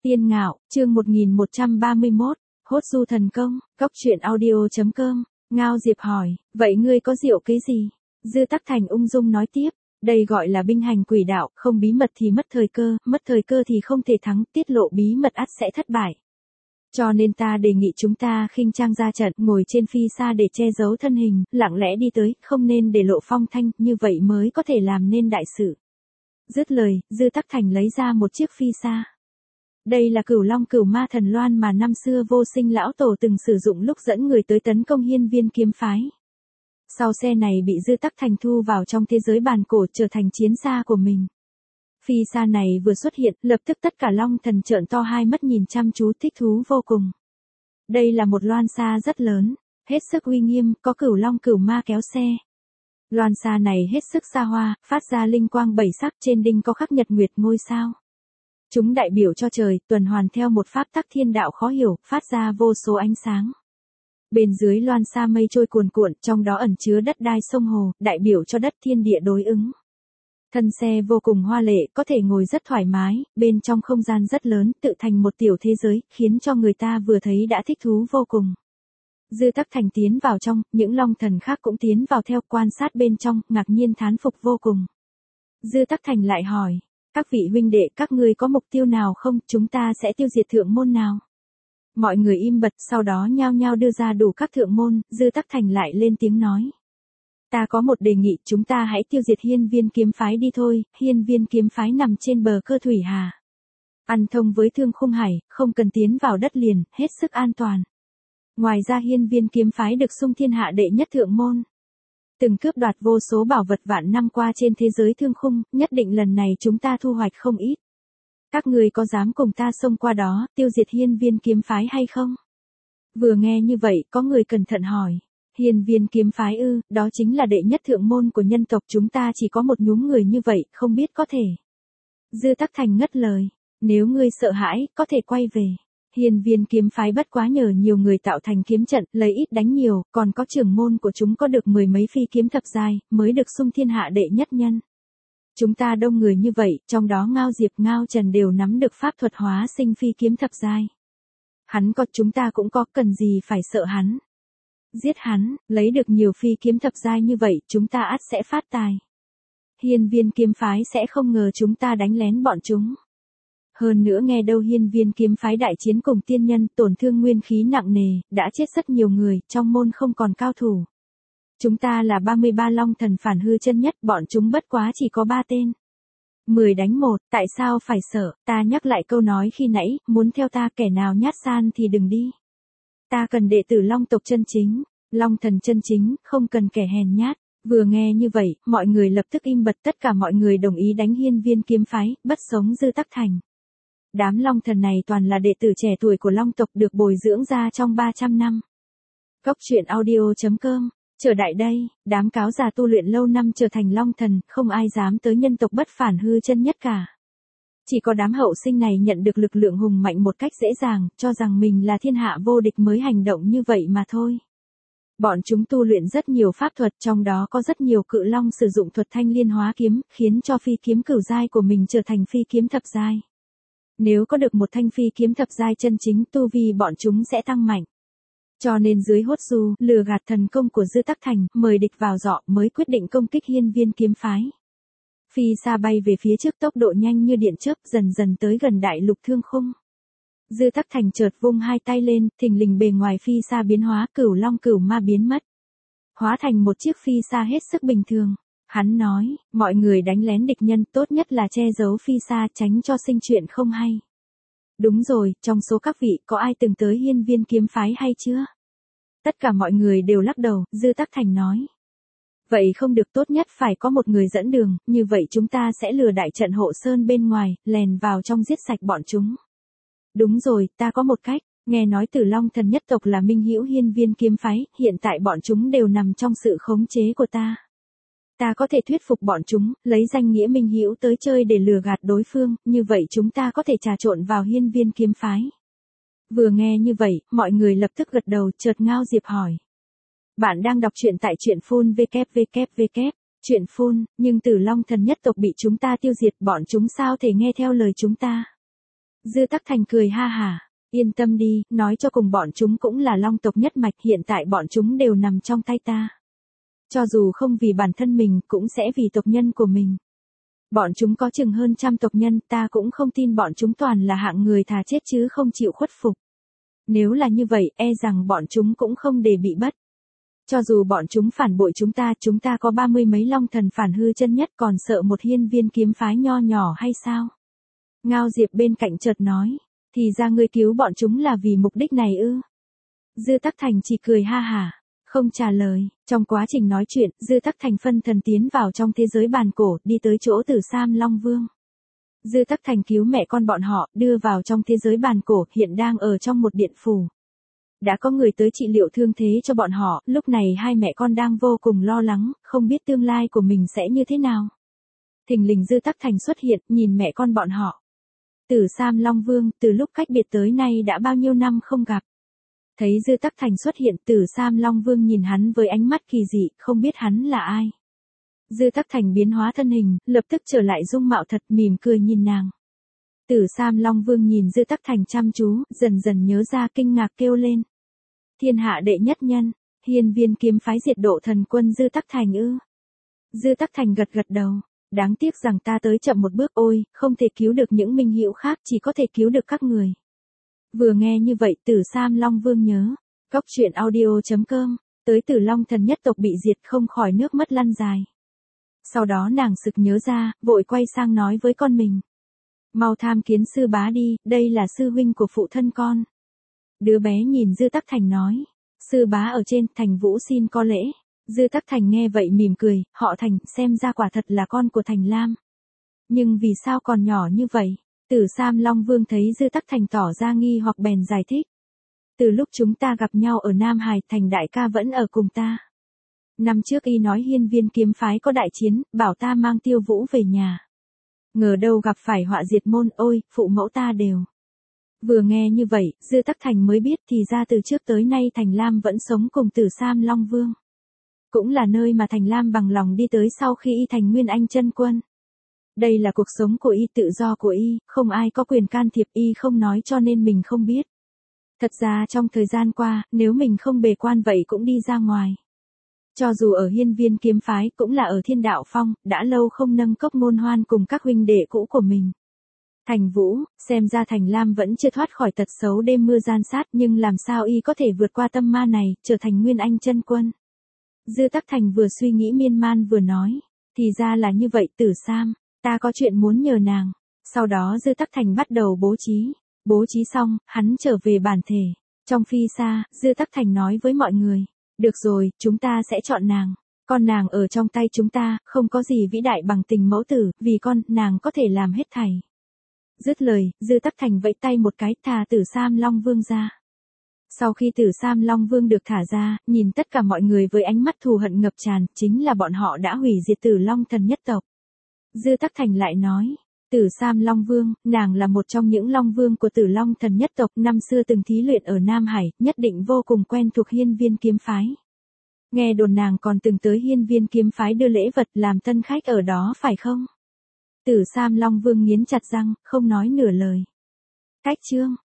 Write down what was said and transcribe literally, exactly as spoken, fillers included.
Tiên Ngạo, chương một nghìn một trăm ba mươi mốt, hốt du thần công, cóc truyện audio chấm com, Ngao Diệp hỏi, vậy ngươi có diệu kế gì? Dư Tắc Thành ung dung nói tiếp, đây gọi là binh hành quỷ đạo, không bí mật thì mất thời cơ, mất thời cơ thì không thể thắng, tiết lộ bí mật ắt sẽ thất bại. Cho nên ta đề nghị chúng ta khinh trang ra trận, ngồi trên phi xa để che giấu thân hình, lặng lẽ đi tới, không nên để lộ phong thanh, như vậy mới có thể làm nên đại sự. Dứt lời, Dư Tắc Thành lấy ra một chiếc phi xa. Đây là Cửu Long Cửu Ma Thần Loan mà năm xưa Vô Sinh lão tổ từng sử dụng lúc dẫn người tới tấn công Hiên Viên kiếm phái. Sau xe này bị Dư Tắc Thành thu vào trong thế giới bàn cổ trở thành chiến xa của mình. Phi xa này vừa xuất hiện, lập tức tất cả Long Thần trợn to hai mắt nhìn chăm chú, thích thú vô cùng. Đây là một loan xa rất lớn, hết sức uy nghiêm, có Cửu Long Cửu Ma kéo xe. Loan xa này hết sức xa hoa, phát ra linh quang bảy sắc, trên đinh có khắc nhật nguyệt ngôi sao. Chúng đại biểu cho trời, tuần hoàn theo một pháp tắc thiên đạo khó hiểu, phát ra vô số ánh sáng. Bên dưới loan xa mây trôi cuồn cuộn, trong đó ẩn chứa đất đai sông hồ, đại biểu cho đất thiên địa đối ứng. Thân xe vô cùng hoa lệ, có thể ngồi rất thoải mái, bên trong không gian rất lớn, tự thành một tiểu thế giới, khiến cho người ta vừa thấy đã thích thú vô cùng. Dư Tắc Thành tiến vào trong, những long thần khác cũng tiến vào theo, quan sát bên trong, ngạc nhiên thán phục vô cùng. Dư Tắc Thành lại hỏi, các vị huynh đệ, các ngươi có mục tiêu nào không, chúng ta sẽ tiêu diệt thượng môn nào? Mọi người im bặt, sau đó nhao nhao đưa ra đủ các thượng môn, Dư Tắc Thành lại lên tiếng nói. Ta có một đề nghị, chúng ta hãy tiêu diệt Hiên Viên kiếm phái đi thôi, Hiên Viên kiếm phái nằm trên bờ Cơ Thủy Hà. Ăn thông với Thương Khung Hải, không cần tiến vào đất liền, hết sức an toàn. Ngoài ra Hiên Viên kiếm phái được xưng thiên hạ đệ nhất thượng môn. Từng cướp đoạt vô số bảo vật vạn năm qua trên thế giới thương khung, nhất định lần này chúng ta thu hoạch không ít. Các người có dám cùng ta xông qua đó, tiêu diệt Hiên Viên kiếm phái hay không? Vừa nghe như vậy, có người cẩn thận hỏi. Hiên Viên kiếm phái ư, đó chính là đệ nhất thượng môn của nhân tộc, chúng ta chỉ có một nhúm người như vậy, không biết có thể. Dư Tắc Thành ngất lời, nếu ngươi sợ hãi, có thể quay về. Hiên Viên kiếm phái bất quá nhờ nhiều người tạo thành kiếm trận, lấy ít đánh nhiều, còn có trưởng môn của chúng có được mười mấy phi kiếm thập giai, mới được xưng thiên hạ đệ nhất nhân. Chúng ta đông người như vậy, trong đó Ngao Diệp, Ngao Trần đều nắm được pháp thuật hóa sinh phi kiếm thập giai. Hắn có, chúng ta cũng có, cần gì phải sợ hắn. Giết hắn, lấy được nhiều phi kiếm thập giai như vậy, chúng ta ắt sẽ phát tài. Hiên Viên kiếm phái sẽ không ngờ chúng ta đánh lén bọn chúng. Hơn nữa nghe đâu Hiên Viên kiếm phái đại chiến cùng tiên nhân, tổn thương nguyên khí nặng nề, đã chết rất nhiều người, trong môn không còn cao thủ. Chúng ta là ba mươi ba long thần phản hư chân nhất, bọn chúng bất quá chỉ có ba tên. mười đánh một, tại sao phải sợ, ta nhắc lại câu nói khi nãy, muốn theo ta kẻ nào nhát gan thì đừng đi. Ta cần đệ tử long tộc chân chính, long thần chân chính, không cần kẻ hèn nhát. Vừa nghe như vậy, mọi người lập tức im bặt, tất cả mọi người đồng ý đánh Hiên Viên kiếm phái, bất sống Dư Tắc Thành. Đám long thần này toàn là đệ tử trẻ tuổi của long tộc được bồi dưỡng ra trong ba trăm năm. Cóc truyện audio chấm com, trở đại đây, đám cáo già tu luyện lâu năm trở thành long thần, không ai dám tới nhân tộc bất phản hư chân nhất cả. Chỉ có đám hậu sinh này nhận được lực lượng hùng mạnh một cách dễ dàng, cho rằng mình là thiên hạ vô địch mới hành động như vậy mà thôi. Bọn chúng tu luyện rất nhiều pháp thuật, trong đó có rất nhiều cự long sử dụng thuật thanh liên hóa kiếm, khiến cho phi kiếm cửu giai của mình trở thành phi kiếm thập giai. Nếu có được một thanh phi kiếm thập giai chân chính, tu vi bọn chúng sẽ tăng mạnh. Cho nên dưới hốt du, lừa gạt thần công của Dư Tắc Thành, mời địch vào dọ mới quyết định công kích Hiên Viên kiếm phái. Phi xa bay về phía trước tốc độ nhanh như điện chớp, dần dần tới gần đại lục thương khung. Dư Tắc Thành chợt vung hai tay lên, thình lình bề ngoài phi xa biến hóa, Cửu Long Cửu Ma biến mất. Hóa thành một chiếc phi xa hết sức bình thường. Hắn nói, mọi người đánh lén địch nhân, tốt nhất là che giấu phi xa, tránh cho sinh chuyện không hay. Đúng rồi, trong số các vị, có ai từng tới Hiên Viên kiếm phái hay chưa? Tất cả mọi người đều lắc đầu, Dư Tắc Thành nói. Vậy không được, tốt nhất phải có một người dẫn đường, như vậy chúng ta sẽ lừa đại trận hộ sơn bên ngoài, lèn vào trong giết sạch bọn chúng. Đúng rồi, ta có một cách, nghe nói Tử Long thần nhất tộc là minh hữu Hiên Viên kiếm phái, hiện tại bọn chúng đều nằm trong sự khống chế của ta. Ta có thể thuyết phục bọn chúng, lấy danh nghĩa minh hữu tới chơi để lừa gạt đối phương, như vậy chúng ta có thể trà trộn vào Hiên Viên kiếm phái. Vừa nghe như vậy, mọi người lập tức gật đầu, chợt Ngao Diệp hỏi. Bạn đang đọc truyện tại truyện phun www, truyện phun, nhưng Tử Long thần nhất tộc bị chúng ta tiêu diệt, bọn chúng sao thể nghe theo lời chúng ta. Dư Tắc Thành cười ha hả, yên tâm đi, nói cho cùng bọn chúng cũng là long tộc nhất mạch, hiện tại bọn chúng đều nằm trong tay ta. Cho dù không vì bản thân mình, cũng sẽ vì tộc nhân của mình. Bọn chúng có chừng hơn trăm tộc nhân, ta cũng không tin bọn chúng toàn là hạng người thà chết chứ không chịu khuất phục. Nếu là như vậy, e rằng bọn chúng cũng không để bị bất. Cho dù bọn chúng phản bội chúng ta, chúng ta có ba mươi mấy long thần phản hư chân nhất, còn sợ một hiên viên kiếm phái nho nhỏ hay sao? Ngao Diệp bên cạnh chợt nói, thì ra ngươi cứu bọn chúng là vì mục đích này ư? Dư Tắc Thành chỉ cười ha hả, không trả lời. Trong quá trình nói chuyện, Dư Tắc Thành phân thần tiến vào trong thế giới bàn cổ, đi tới chỗ Tử Sam Long Vương. Dư Tắc Thành cứu mẹ con bọn họ, đưa vào trong thế giới bàn cổ, hiện đang ở trong một điện phủ. Đã có người tới trị liệu thương thế cho bọn họ, lúc này hai mẹ con đang vô cùng lo lắng, không biết tương lai của mình sẽ như thế nào. Thình lình Dư Tắc Thành xuất hiện, nhìn mẹ con bọn họ. Tử Sam Long Vương, từ lúc cách biệt tới nay đã bao nhiêu năm không gặp. Thấy Dư Tắc Thành xuất hiện, Tử Sam Long Vương nhìn hắn với ánh mắt kỳ dị, không biết hắn là ai. Dư Tắc Thành biến hóa thân hình, lập tức trở lại dung mạo thật, mỉm cười nhìn nàng. Tử Sam Long Vương nhìn Dư Tắc Thành chăm chú, dần dần nhớ ra, kinh ngạc kêu lên. Thiên hạ đệ nhất nhân, hiên viên kiếm phái diệt độ thần quân Dư Tắc Thành ư? Dư Tắc Thành gật gật đầu. Đáng tiếc rằng ta tới chậm một bước, ôi, không thể cứu được những minh hữu khác, chỉ có thể cứu được các người. Vừa nghe như vậy, Tử Sam Long Vương nhớ. Cóc truyện audio chấm com, tới Tử Long thần nhất tộc bị diệt, không khỏi nước mắt lăn dài. Sau đó nàng sực nhớ ra, vội quay sang nói với con mình. Mau tham kiến sư bá đi, đây là sư huynh của phụ thân con. Đứa bé nhìn Dư Tắc Thành nói. Sư bá ở trên, Thành Vũ xin có lễ. Dư Tắc Thành nghe vậy mỉm cười, họ Thành, xem ra quả thật là con của Thành Lam. Nhưng vì sao còn nhỏ như vậy? Tử Sam Long Vương thấy Dư Tắc Thành tỏ ra nghi hoặc bèn giải thích. Từ lúc chúng ta gặp nhau ở Nam Hải, Thành đại ca vẫn ở cùng ta. Năm trước y nói hiên viên kiếm phái có đại chiến, bảo ta mang Tiêu Vũ về nhà. Ngờ đâu gặp phải họa diệt môn, ôi, phụ mẫu ta đều. Vừa nghe như vậy, Dư Tắc Thành mới biết thì ra từ trước tới nay Thành Lam vẫn sống cùng Tử Sam Long Vương. Cũng là nơi mà Thành Lam bằng lòng đi tới sau khi y thành Nguyên Anh chân quân. Đây là cuộc sống của y, tự do của y, không ai có quyền can thiệp, y không nói cho nên mình không biết. Thật ra trong thời gian qua, nếu mình không bề quan vậy cũng đi ra ngoài. Cho dù ở hiên viên kiếm phái, cũng là ở Thiên Đạo Phong, đã lâu không nâng cốc ngôn hoan cùng các huynh đệ cũ của mình. Thành Vũ, xem ra Thành Lam vẫn chưa thoát khỏi tật xấu đêm mưa gian sát, nhưng làm sao y có thể vượt qua tâm ma này, trở thành Nguyên Anh chân quân. Dư Tắc Thành vừa suy nghĩ miên man vừa nói, thì ra là như vậy Tử Sam, ta có chuyện muốn nhờ nàng. Sau đó Dư Tắc Thành bắt đầu bố trí, bố trí xong, hắn trở về bản thể. Trong phi xa, Dư Tắc Thành nói với mọi người, được rồi, chúng ta sẽ chọn nàng. Con nàng ở trong tay chúng ta, không có gì vĩ đại bằng tình mẫu tử, vì con, nàng có thể làm hết thảy. Dứt lời, Dư Tắc Thành vẫy tay một cái, thả Tử Sam Long Vương ra. Sau khi Tử Sam Long Vương được thả ra, nhìn tất cả mọi người với ánh mắt thù hận ngập tràn, chính là bọn họ đã hủy diệt Tử Long thần nhất tộc. Dư Tắc Thành lại nói, Tử Sam Long Vương, nàng là một trong những Long Vương của Tử Long thần nhất tộc, năm xưa từng thí luyện ở Nam Hải, nhất định vô cùng quen thuộc hiên viên kiếm phái. Nghe đồn nàng còn từng tới hiên viên kiếm phái đưa lễ vật làm tân khách ở đó phải không? Tử Sam Long Vương nghiến chặt răng, không nói nửa lời. Cách chương